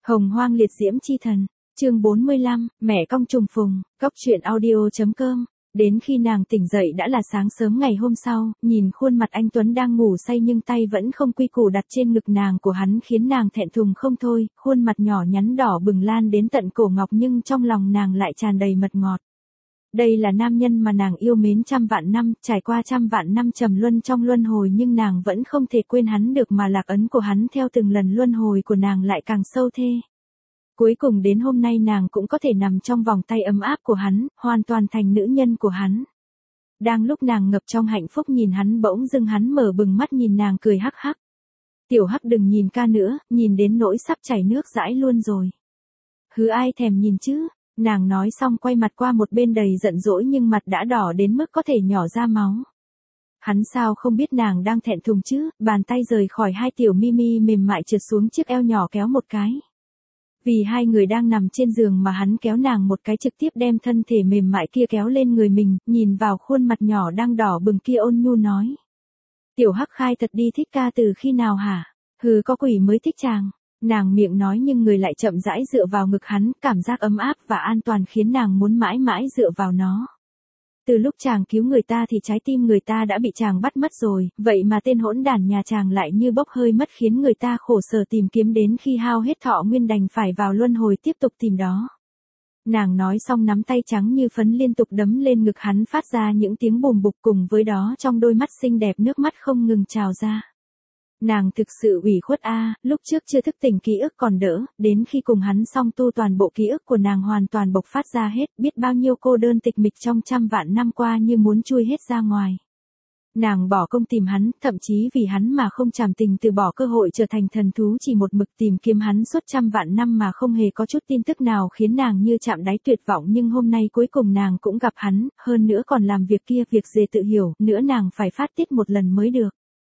Hồng Hoang liệt diễm chi thần, chương 45, mẹ cong trùng phùng, cóc truyện audio.com. Đến khi nàng tỉnh dậy đã là sáng sớm ngày hôm sau, nhìn khuôn mặt anh Tuấn đang ngủ say nhưng tay vẫn không quy củ đặt trên ngực nàng của hắn khiến nàng thẹn thùng không thôi, khuôn mặt nhỏ nhắn đỏ bừng lan đến tận cổ ngọc nhưng trong lòng nàng lại tràn đầy mật ngọt. Đây là nam nhân mà nàng yêu mến trăm vạn năm, trải qua trăm vạn năm trầm luân trong luân hồi nhưng nàng vẫn không thể quên hắn được mà lạc ấn của hắn theo từng lần luân hồi của nàng lại càng sâu thê. Cuối cùng đến hôm nay nàng cũng có thể nằm trong vòng tay ấm áp của hắn, hoàn toàn thành nữ nhân của hắn. Đang lúc nàng ngập trong hạnh phúc nhìn hắn bỗng dưng hắn mở bừng mắt nhìn nàng cười hắc hắc. Tiểu Hắc đừng nhìn ca nữa, nhìn đến nỗi sắp chảy nước dãi luôn rồi. Hứ ai thèm nhìn chứ, nàng nói xong quay mặt qua một bên đầy giận dỗi nhưng mặt đã đỏ đến mức có thể nhỏ ra máu. Hắn sao không biết nàng đang thẹn thùng chứ, bàn tay rời khỏi hai tiểu mimi mềm mại trượt xuống chiếc eo nhỏ kéo một cái. Vì hai người đang nằm trên giường mà hắn kéo nàng một cái trực tiếp đem thân thể mềm mại kia kéo lên người mình, nhìn vào khuôn mặt nhỏ đang đỏ bừng kia ôn nhu nói. Tiểu Hắc khai thật đi thích ca từ khi nào hả? Hừ có quỷ mới thích chàng. Nàng miệng nói nhưng người lại chậm rãi dựa vào ngực hắn, cảm giác ấm áp và an toàn khiến nàng muốn mãi mãi dựa vào nó. Từ lúc chàng cứu người ta thì trái tim người ta đã bị chàng bắt mất rồi, vậy mà tên hỗn đản nhà chàng lại như bốc hơi mất khiến người ta khổ sở tìm kiếm đến khi hao hết thọ nguyên đành phải vào luân hồi tiếp tục tìm đó. Nàng nói xong nắm tay trắng như phấn liên tục đấm lên ngực hắn phát ra những tiếng bùm bục cùng với đó trong đôi mắt xinh đẹp nước mắt không ngừng trào ra. Nàng thực sự ủy khuất lúc trước chưa thức tỉnh ký ức còn đỡ, đến khi cùng hắn xong tu toàn bộ ký ức của nàng hoàn toàn bộc phát ra hết, biết bao nhiêu cô đơn tịch mịch trong trăm vạn năm qua như muốn chui hết ra ngoài. Nàng bỏ công tìm hắn, thậm chí vì hắn mà không trảm tình từ bỏ cơ hội trở thành thần thú chỉ một mực tìm kiếm hắn suốt trăm vạn năm mà không hề có chút tin tức nào khiến nàng như chạm đáy tuyệt vọng nhưng hôm nay cuối cùng nàng cũng gặp hắn, hơn nữa còn làm việc kia việc dề tự hiểu, nữa nàng phải phát tiết một lần mới được.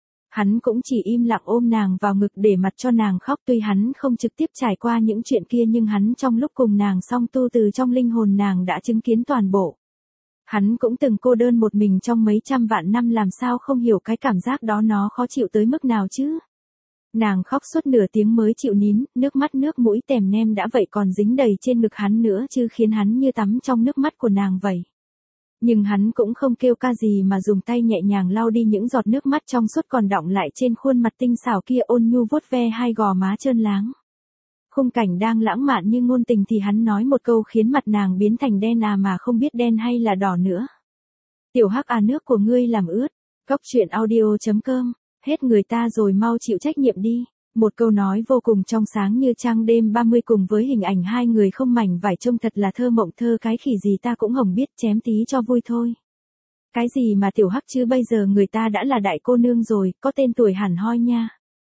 Hắn cũng chỉ im lặng ôm nàng vào ngực để mặt cho nàng khóc tuy hắn không trực tiếp trải qua những chuyện kia nhưng hắn trong lúc cùng nàng song tu từ trong linh hồn nàng đã chứng kiến toàn bộ. Hắn cũng từng cô đơn một mình trong mấy trăm vạn năm làm sao không hiểu cái cảm giác đó nó khó chịu tới mức nào chứ. Nàng khóc suốt nửa tiếng mới chịu nín, nước mắt nước mũi tèm nhem đã vậy còn dính đầy trên ngực hắn nữa chứ khiến hắn như tắm trong nước mắt của nàng vậy. Nhưng hắn cũng không kêu ca gì mà dùng tay nhẹ nhàng lau đi những giọt nước mắt trong suốt còn đọng lại trên khuôn mặt tinh xảo kia ôn nhu vuốt ve hai gò má trơn láng. Khung cảnh đang lãng mạn như ngôn tình thì hắn nói một câu khiến mặt nàng biến thành đen mà không biết đen hay là đỏ nữa. Tiểu Hắc nước của ngươi làm ướt. Cóc truyện audio.com. Hết người ta rồi mau chịu trách nhiệm đi. Một câu nói vô cùng trong sáng như trăng đêm 30 cùng với hình ảnh hai người không mảnh vải trông thật là thơ mộng thơ cái khỉ gì ta cũng hổng biết chém tí cho vui thôi. Cái gì mà Tiểu Hắc chứ bây giờ người ta đã là đại cô nương rồi, có tên tuổi hẳn hoi nha.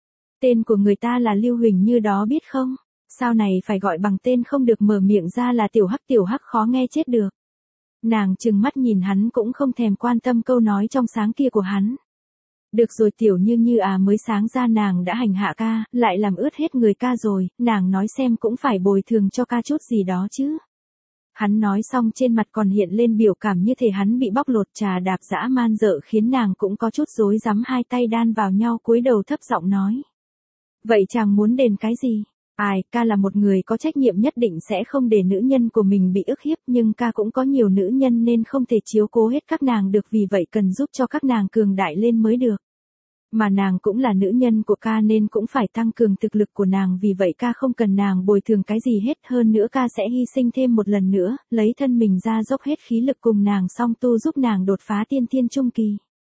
Tên của người ta là Lưu Huỳnh như đó biết không? Sao này phải gọi bằng tên không được mở miệng ra là Tiểu Hắc khó nghe chết được. Nàng trừng mắt nhìn hắn cũng không thèm quan tâm câu nói trong sáng kia của hắn. Được rồi Tiểu Như mới sáng ra nàng đã hành hạ ca, lại làm ướt hết người ca rồi, nàng nói xem cũng phải bồi thường cho ca chút gì đó chứ. Hắn nói xong trên mặt còn hiện lên biểu cảm như thể hắn bị bóc lột trà đạp dã man dợ khiến nàng cũng có chút rối rắm hai tay đan vào nhau cúi đầu thấp giọng nói. Vậy chàng muốn đền cái gì? Ca là một người có trách nhiệm nhất định sẽ không để nữ nhân của mình bị ức hiếp nhưng ca cũng có nhiều nữ nhân nên không thể chiếu cố hết các nàng được vì vậy cần giúp cho các nàng cường đại lên mới được. Mà nàng cũng là nữ nhân của ca nên cũng phải tăng cường thực lực của nàng vì vậy ca không cần nàng bồi thường cái gì hết hơn nữa ca sẽ hy sinh thêm một lần nữa, lấy thân mình ra dốc hết khí lực cùng nàng song tu giúp nàng đột phá tiên thiên trung kỳ.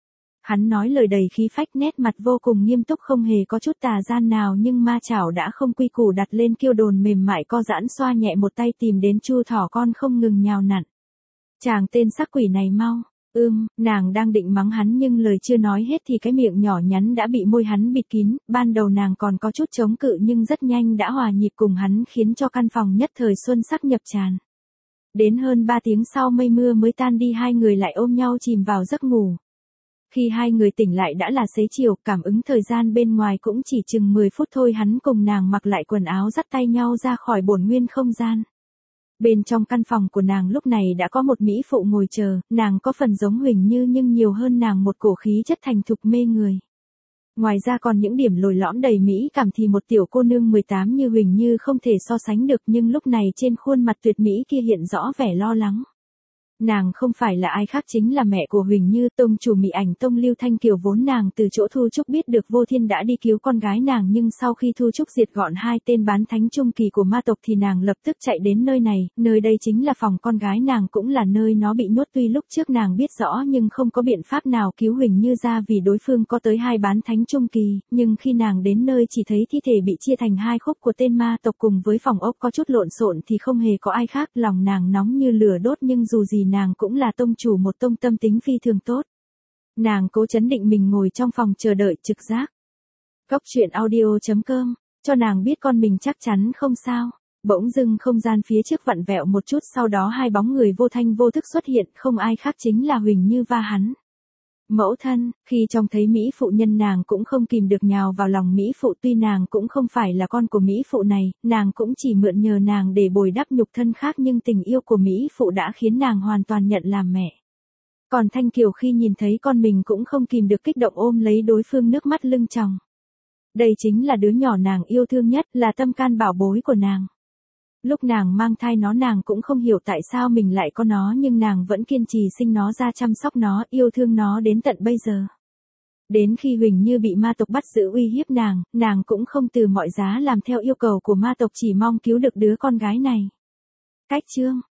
Hắn nói lời đầy khí phách nét mặt vô cùng nghiêm túc không hề có chút tà gian nào nhưng ma chảo đã không quy củ đặt lên kiêu đồn mềm mại co giãn xoa nhẹ một tay tìm đến chu thỏ con không ngừng nhào nặn. Chàng tên sắc quỷ này mau. Nàng đang định mắng hắn nhưng lời chưa nói hết thì cái miệng nhỏ nhắn đã bị môi hắn bịt kín, ban đầu nàng còn có chút chống cự nhưng rất nhanh đã hòa nhịp cùng hắn khiến cho căn phòng nhất thời xuân sắc nhập tràn. Đến hơn 3 tiếng sau mây mưa mới tan đi hai người lại ôm nhau chìm vào giấc ngủ. Khi hai người tỉnh lại đã là xế chiều, cảm ứng thời gian bên ngoài cũng chỉ chừng 10 phút thôi hắn cùng nàng mặc lại quần áo dắt tay nhau ra khỏi bổn nguyên không gian. Bên trong căn phòng của nàng lúc này đã có một mỹ phụ ngồi chờ, nàng có phần giống Huỳnh Như nhưng nhiều hơn nàng một cổ khí chất thành thục mê người. Ngoài ra còn những điểm lồi lõm đầy mỹ cảm thì một tiểu cô nương 18 như Huỳnh Như không thể so sánh được, nhưng lúc này trên khuôn mặt tuyệt mỹ kia hiện rõ vẻ lo lắng. Nàng không phải là ai khác chính là mẹ của Huỳnh Như, tông chủ Mỹ Ảnh Tông Lưu Thanh Kiều. Vốn nàng từ chỗ Thu Trúc biết được Vô Thiên đã đi cứu con gái nàng, nhưng sau khi Thu Trúc diệt gọn 2 tên bán thánh trung kỳ của ma tộc thì nàng lập tức chạy đến nơi này, nơi đây chính là phòng con gái nàng, cũng là nơi nó bị nhốt. Tuy lúc trước nàng biết rõ nhưng không có biện pháp nào cứu Huỳnh Như ra vì đối phương có tới 2 bán thánh trung kỳ, nhưng khi nàng đến nơi chỉ thấy thi thể bị chia thành 2 khúc của tên ma tộc cùng với phòng ốc có chút lộn xộn thì không hề có ai khác. Lòng nàng nóng như lửa đốt, nhưng dù gì nàng cũng là tông chủ một tông, tâm tính phi thường tốt. Nàng cố trấn định mình ngồi trong phòng chờ đợi trực giác. Góc truyện audio.com, cho nàng biết con mình chắc chắn không sao. Bỗng dưng không gian phía trước vặn vẹo một chút, sau đó 2 bóng người vô thanh vô thức xuất hiện, không ai khác chính là Huỳnh Như và hắn. Mẫu thân. Khi trông thấy Mỹ phụ nhân nàng cũng không kìm được nhào vào lòng Mỹ phụ. Tuy nàng cũng không phải là con của Mỹ phụ này, nàng cũng chỉ mượn nhờ nàng để bồi đắp nhục thân khác, nhưng tình yêu của Mỹ phụ đã khiến nàng hoàn toàn nhận làm mẹ. Còn Thanh Kiều khi nhìn thấy con mình cũng không kìm được kích động ôm lấy đối phương, nước mắt lưng tròng. Đây chính là đứa nhỏ nàng yêu thương nhất, là tâm can bảo bối của nàng. Lúc nàng mang thai nó nàng cũng không hiểu tại sao mình lại có nó, nhưng nàng vẫn kiên trì sinh nó ra, chăm sóc nó, yêu thương nó đến tận bây giờ. Đến khi Huỳnh Như bị ma tộc bắt giữ uy hiếp nàng cũng không từ mọi giá làm theo yêu cầu của ma tộc, chỉ mong cứu được đứa con gái này. Cách chương